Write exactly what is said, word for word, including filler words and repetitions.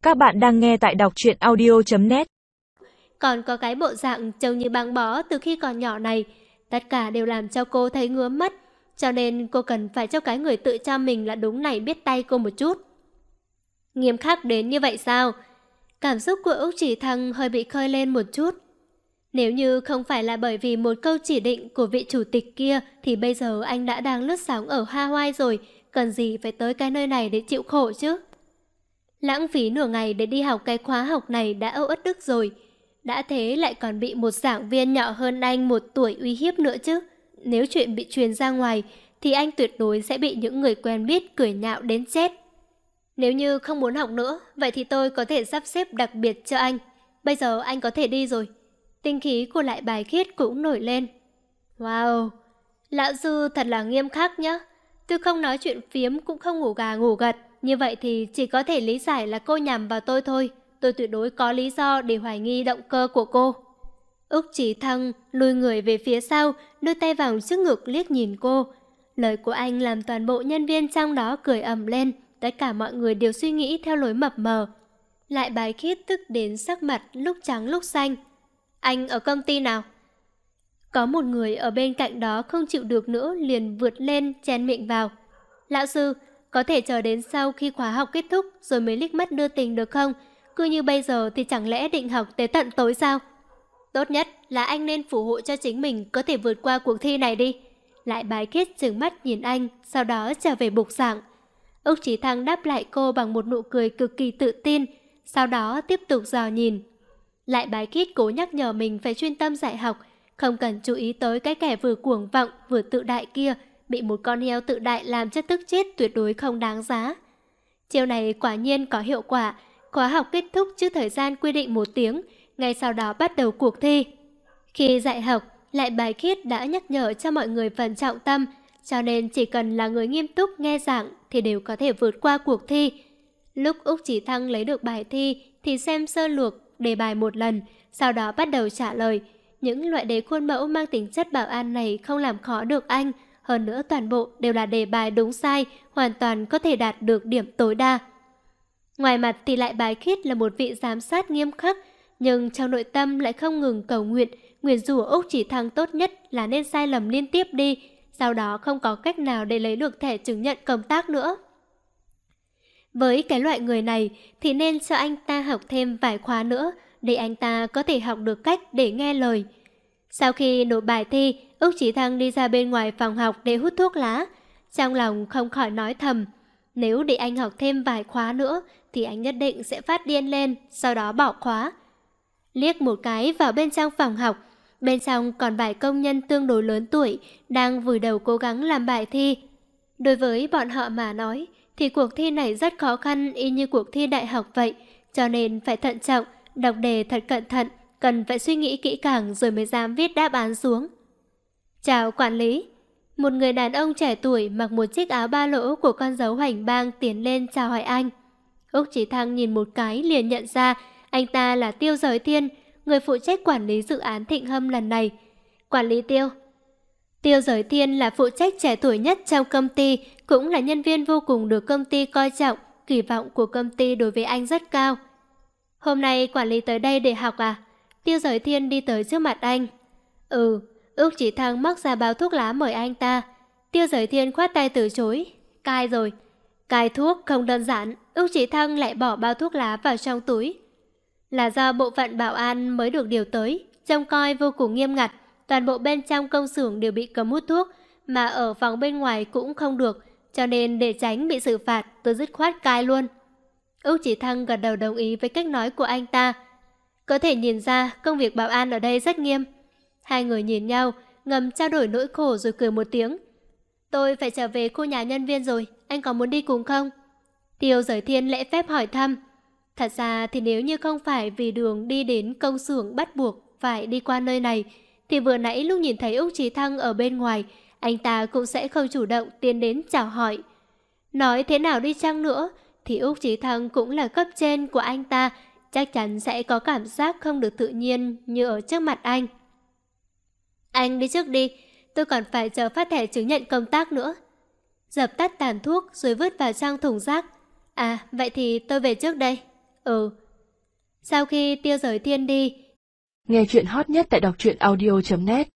Các bạn đang nghe tại đọc truyện audio chấm net. Còn có cái bộ dạng trông như băng bó từ khi còn nhỏ này, tất cả đều làm cho cô thấy ngứa mắt, cho nên cô cần phải cho cái người tự cho mình là đúng này biết tay cô một chút. Nghiêm khắc đến như vậy sao? Cảm xúc của Úc Chỉ Thăng hơi bị khơi lên một chút. Nếu như không phải là bởi vì một câu chỉ định của vị chủ tịch kia thì bây giờ anh đã đang lướt sóng ở Hawaii rồi, cần gì phải tới cái nơi này để chịu khổ chứ? Lãng phí nửa ngày để đi học cái khóa học này đã âu ất đức rồi. Đã thế lại còn bị một giảng viên nhỏ hơn anh một tuổi uy hiếp nữa chứ. Nếu chuyện bị truyền ra ngoài thì anh tuyệt đối sẽ bị những người quen biết cười nhạo đến chết. Nếu như không muốn học nữa, vậy thì tôi có thể sắp xếp đặc biệt cho anh. Bây giờ anh có thể đi rồi. Tinh khí của Lại Bài Khiết cũng nổi lên. Wow, lão sư thật là nghiêm khắc nhá. Tôi không nói chuyện phiếm cũng không ngủ gà ngủ gật. Như vậy thì chỉ có thể lý giải là cô nhằm vào tôi thôi. Tôi tuyệt đối có lý do để hoài nghi động cơ của cô. Úc Chỉ Thăng lùi người về phía sau, đưa tay vào trước ngực liếc nhìn cô. Lời của anh làm toàn bộ nhân viên trong đó cười ầm lên. Tất cả mọi người đều suy nghĩ theo lối mập mờ. Lại Bài Khiết tức đến sắc mặt lúc trắng lúc xanh. Anh ở công ty nào? Có một người ở bên cạnh đó không chịu được nữa liền vượt lên chen miệng vào. Lão sư, có thể chờ đến sau khi khóa học kết thúc rồi mới liếc mắt đưa tình được không? Cứ như bây giờ thì chẳng lẽ định học tới tận tối sao? Tốt nhất là anh nên phù hộ cho chính mình có thể vượt qua cuộc thi này đi. Lại Bài Khiết trừng mắt nhìn anh, sau đó trở về bục giảng. Úc Chí Thăng đáp lại cô bằng một nụ cười cực kỳ tự tin, sau đó tiếp tục dò nhìn. Lại Bài Khiết cố nhắc nhở mình phải chuyên tâm dạy học, không cần chú ý tới cái kẻ vừa cuồng vọng vừa tự đại kia, bị một con heo tự đại làm cho tức chết tuyệt đối không đáng giá. Chiêu này quả nhiên có hiệu quả, khóa học kết thúc trước thời gian quy định một tiếng, ngay sau đó bắt đầu cuộc thi. Khi dạy học, Lại Bài Khiết đã nhắc nhở cho mọi người phần trọng tâm, cho nên chỉ cần là người nghiêm túc nghe giảng thì đều có thể vượt qua cuộc thi. Lúc Úc Chỉ Thăng lấy được bài thi thì xem sơ lược đề bài một lần, sau đó bắt đầu trả lời. Những loại đề khuôn mẫu mang tính chất bảo an này không làm khó được anh, hơn nữa toàn bộ đều là đề bài đúng sai, hoàn toàn có thể đạt được điểm tối đa. Ngoài mặt thì Lại Bài Khiết là một vị giám sát nghiêm khắc, nhưng trong nội tâm lại không ngừng cầu nguyện, nguyền rủa Úc Chỉ Thăng tốt nhất là nên sai lầm liên tiếp đi, sau đó không có cách nào để lấy được thẻ chứng nhận công tác nữa. Với cái loại người này thì nên cho anh ta học thêm vài khóa nữa, để anh ta có thể học được cách để nghe lời. Sau khi nộp bài thi, Úc Chỉ Thăng đi ra bên ngoài phòng học để hút thuốc lá. Trong lòng không khỏi nói thầm, nếu để anh học thêm vài khóa nữa thì anh nhất định sẽ phát điên lên, sau đó bỏ khóa. Liếc một cái vào bên trong phòng học, bên trong còn vài công nhân tương đối lớn tuổi đang vùi đầu cố gắng làm bài thi. Đối với bọn họ mà nói thì cuộc thi này rất khó khăn y như cuộc thi đại học vậy, cho nên phải thận trọng, đọc đề thật cẩn thận, cần phải suy nghĩ kỹ càng rồi mới dám viết đáp án xuống. Chào quản lý. Một người đàn ông trẻ tuổi mặc một chiếc áo ba lỗ của con dấu Hoành Bang tiến lên chào hỏi anh. Úc Chỉ Thăng nhìn một cái liền nhận ra anh ta là Tiêu Giới Thiên, người phụ trách quản lý dự án Thịnh Hâm lần này. Quản lý Tiêu. Tiêu Giới Thiên là phụ trách trẻ tuổi nhất trong công ty, cũng là nhân viên vô cùng được công ty coi trọng, kỳ vọng của công ty đối với anh rất cao. Hôm nay quản lý tới đây để học à? Tiêu Giới Thiên đi tới trước mặt anh. Ừ, Úc Chỉ Thăng móc ra bao thuốc lá mời anh ta. Tiêu Giới Thiên khoát tay từ chối. Cai rồi. Cai thuốc không đơn giản, Úc Chỉ Thăng lại bỏ bao thuốc lá vào trong túi. Là do bộ phận bảo an mới được điều tới, trông coi vô cùng nghiêm ngặt. Toàn bộ bên trong công xưởng đều bị cấm hút thuốc, mà ở phòng bên ngoài cũng không được, cho nên để tránh bị xử phạt, tôi dứt khoát cai luôn. Úc Chỉ Thăng gật đầu đồng ý với cách nói của anh ta. Có thể nhìn ra công việc bảo an ở đây rất nghiêm. Hai người nhìn nhau, ngầm trao đổi nỗi khổ rồi cười một tiếng. Tôi phải trở về khu nhà nhân viên rồi, anh có muốn đi cùng không? Tiêu Giới Thiên lễ phép hỏi thăm. Thật ra thì nếu như không phải vì đường đi đến công xưởng bắt buộc phải đi qua nơi này, thì vừa nãy lúc nhìn thấy Úc Chí Thăng ở bên ngoài, anh ta cũng sẽ không chủ động tiến đến chào hỏi. Nói thế nào đi chăng nữa, thì Úc Chí Thăng cũng là cấp trên của anh ta, chắc chắn sẽ có cảm giác không được tự nhiên như ở trước mặt anh. Anh đi trước đi, tôi còn phải chờ phát thẻ chứng nhận công tác nữa. Dập tắt tàn thuốc rồi vứt vào trong thùng rác. À, vậy thì tôi về trước đây. Ừ. Sau khi Tiêu Giới Thiên đi, nghe chuyện hot nhất tại đọc truyện audio chấm net.